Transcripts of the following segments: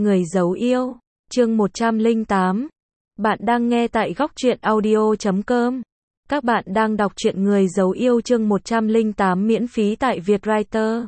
Người giấu yêu, chương 108. Bạn đang nghe tại góc truyện audio.com. Các bạn đang đọc truyện Người giấu yêu chương 108 miễn phí tại Vietwriter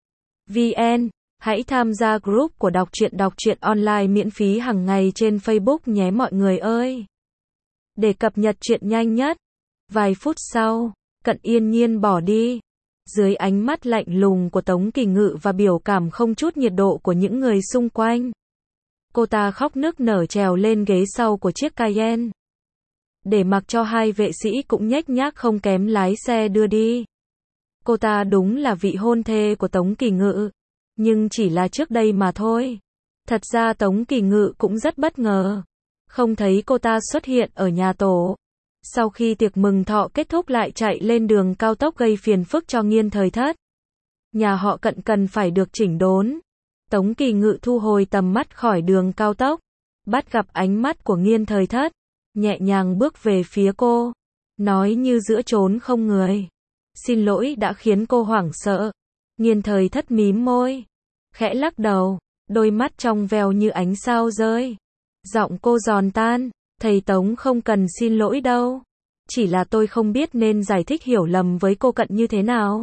VN. Hãy tham gia group của đọc truyện online miễn phí hàng ngày trên Facebook nhé mọi người ơi. Để cập nhật truyện nhanh nhất. Vài phút sau, Cận Yên Nhiên bỏ đi. Dưới ánh mắt lạnh lùng của Tống Kỳ Ngự và biểu cảm không chút nhiệt độ của những người xung quanh, cô ta khóc nức nở trèo lên ghế sau của chiếc Cayenne, để mặc cho hai vệ sĩ cũng nhếch nhác không kém lái xe đưa đi. Cô ta đúng là vị hôn thê của Tống Kỳ Ngự, nhưng chỉ là trước đây mà thôi. Thật ra Tống Kỳ Ngự cũng rất bất ngờ, không thấy cô ta xuất hiện ở nhà tổ. Sau khi tiệc mừng thọ kết thúc lại chạy lên đường cao tốc gây phiền phức cho Nghiên Thời Thất. Nhà họ Cận cần phải được chỉnh đốn. Tống Kỳ Ngự thu hồi tầm mắt khỏi đường cao tốc, bắt gặp ánh mắt của Nghiên Thời Thất, nhẹ nhàng bước về phía cô, nói như giữa chốn không người. Xin lỗi đã khiến cô hoảng sợ. Nghiên Thời Thất mím môi, khẽ lắc đầu, đôi mắt trong veo như ánh sao rơi. Giọng cô giòn tan, thầy Tống không cần xin lỗi đâu. Chỉ là tôi không biết nên giải thích hiểu lầm với cô Cận như thế nào,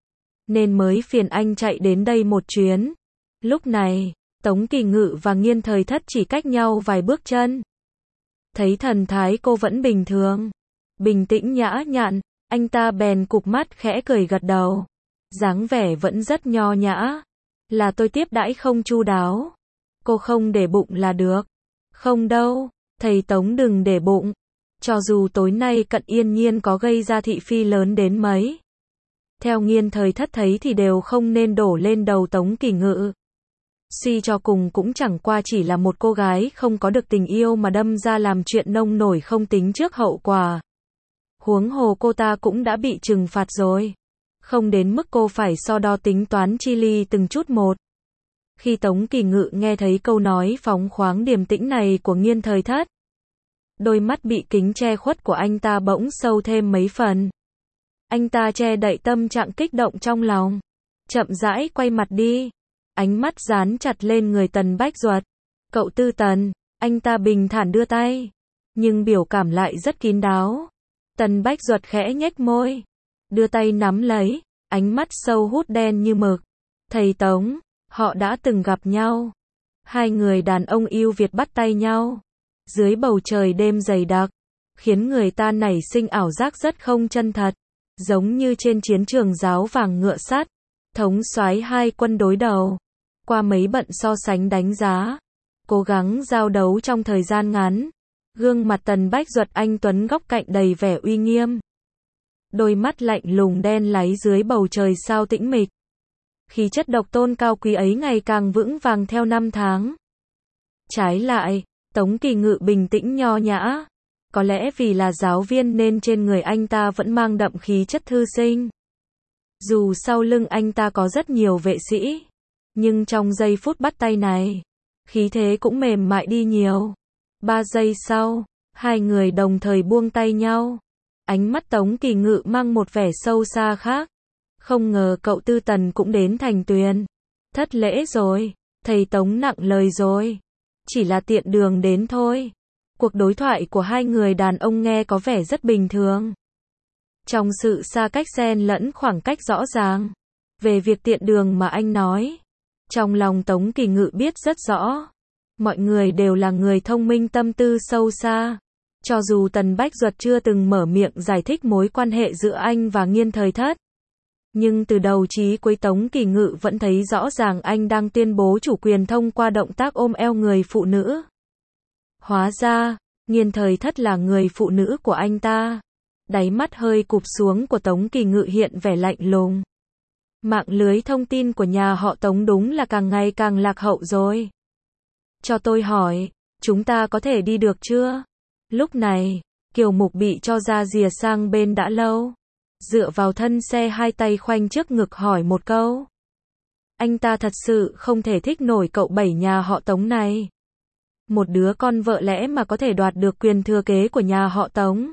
nên mới phiền anh chạy đến đây một chuyến. Lúc này, Tống Kỳ Ngự và Nghiên Thời Thất chỉ cách nhau vài bước chân. Thấy thần thái cô vẫn bình thường, bình tĩnh nhã nhặn, anh ta bèn cụp mắt khẽ cười gật đầu. Dáng vẻ vẫn rất nho nhã. Là tôi tiếp đãi không chu đáo. Cô không để bụng là được. Không đâu, thầy Tống đừng để bụng. Cho dù tối nay Cận Yên Nhiên có gây ra thị phi lớn đến mấy, theo Nghiên Thời Thất thấy thì đều không nên đổ lên đầu Tống Kỳ Ngự. Suy cho cùng cũng chẳng qua chỉ là một cô gái không có được tình yêu mà đâm ra làm chuyện nông nổi không tính trước hậu quả. Huống hồ cô ta cũng đã bị trừng phạt rồi, không đến mức cô phải so đo tính toán chi ly từng chút một. Khi Tống Kỳ Ngự nghe thấy câu nói phóng khoáng điềm tĩnh này của Nghiên Thời Thất, đôi mắt bị kính che khuất của anh ta bỗng sâu thêm mấy phần. Anh ta che đậy tâm trạng kích động trong lòng, chậm rãi quay mặt đi, ánh mắt dán chặt lên người Tần Bách Duật. Cậu Tư Tần, anh ta bình thản đưa tay, nhưng biểu cảm lại rất kín đáo. Tần Bách Duật khẽ nhếch môi, đưa tay nắm lấy, ánh mắt sâu hút đen như mực. Thầy Tống, họ đã từng gặp nhau. Hai người đàn ông yêu Việt bắt tay nhau dưới bầu trời đêm dày đặc, khiến người ta nảy sinh ảo giác rất không chân thật, giống như trên chiến trường giáo vàng ngựa sắt, thống soái hai quân đối đầu. Qua mấy bận so sánh đánh giá, cố gắng giao đấu trong thời gian ngắn, gương mặt Tần Bách Duật anh tuấn góc cạnh đầy vẻ uy nghiêm, đôi mắt lạnh lùng đen láy dưới bầu trời sao tĩnh mịch. Khí chất độc tôn cao quý ấy ngày càng vững vàng theo năm tháng. Trái lại, Tống Kỳ Ngự bình tĩnh nho nhã. Có lẽ vì là giáo viên nên trên người anh ta vẫn mang đậm khí chất thư sinh. Dù sau lưng anh ta có rất nhiều vệ sĩ, nhưng trong giây phút bắt tay này, khí thế cũng mềm mại đi nhiều. 3 giây sau, hai người đồng thời buông tay nhau. Ánh mắt Tống Kỳ Ngự mang một vẻ sâu xa khác. Không ngờ cậu Tư Tần cũng đến Thành Tuyền. Thất lễ rồi, thầy Tống nặng lời rồi. Chỉ là tiện đường đến thôi. Cuộc đối thoại của hai người đàn ông nghe có vẻ rất bình thường. Trong sự xa cách xen lẫn khoảng cách rõ ràng. Về việc tiện đường mà anh nói, trong lòng Tống Kỳ Ngự biết rất rõ. Mọi người đều là người thông minh tâm tư sâu xa. Cho dù Tần Bách Duật chưa từng mở miệng giải thích mối quan hệ giữa anh và Nghiên Thời Thất, nhưng từ đầu chí cuối Tống Kỳ Ngự vẫn thấy rõ ràng anh đang tuyên bố chủ quyền thông qua động tác ôm eo người phụ nữ. Hóa ra, Nghiên Thời Thất là người phụ nữ của anh ta. Đáy mắt hơi cụp xuống của Tống Kỳ Ngự hiện vẻ lạnh lùng. Mạng lưới thông tin của nhà họ Tống đúng là càng ngày càng lạc hậu rồi. Cho tôi hỏi, chúng ta có thể đi được chưa? Lúc này, Kiều Mục bị cho ra rìa sang bên đã lâu, dựa vào thân xe hai tay khoanh trước ngực hỏi một câu. Anh ta thật sự không thể thích nổi cậu Bảy nhà họ Tống này. Một đứa con vợ lẽ mà có thể đoạt được quyền thừa kế của nhà họ Tống,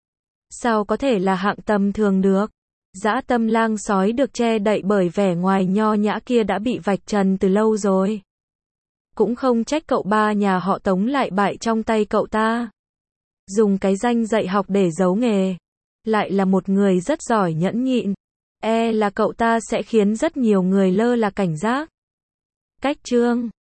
sao có thể là hạng tầm thường được? Dã tâm lang sói được che đậy bởi vẻ ngoài nho nhã kia đã bị vạch trần từ lâu rồi. Cũng không trách cậu ba nhà họ Tống lại bại trong tay cậu ta. Dùng cái danh dạy học để giấu nghề. Lại là một người rất giỏi nhẫn nhịn. Là cậu ta sẽ khiến rất nhiều người lơ là cảnh giác. Cách chương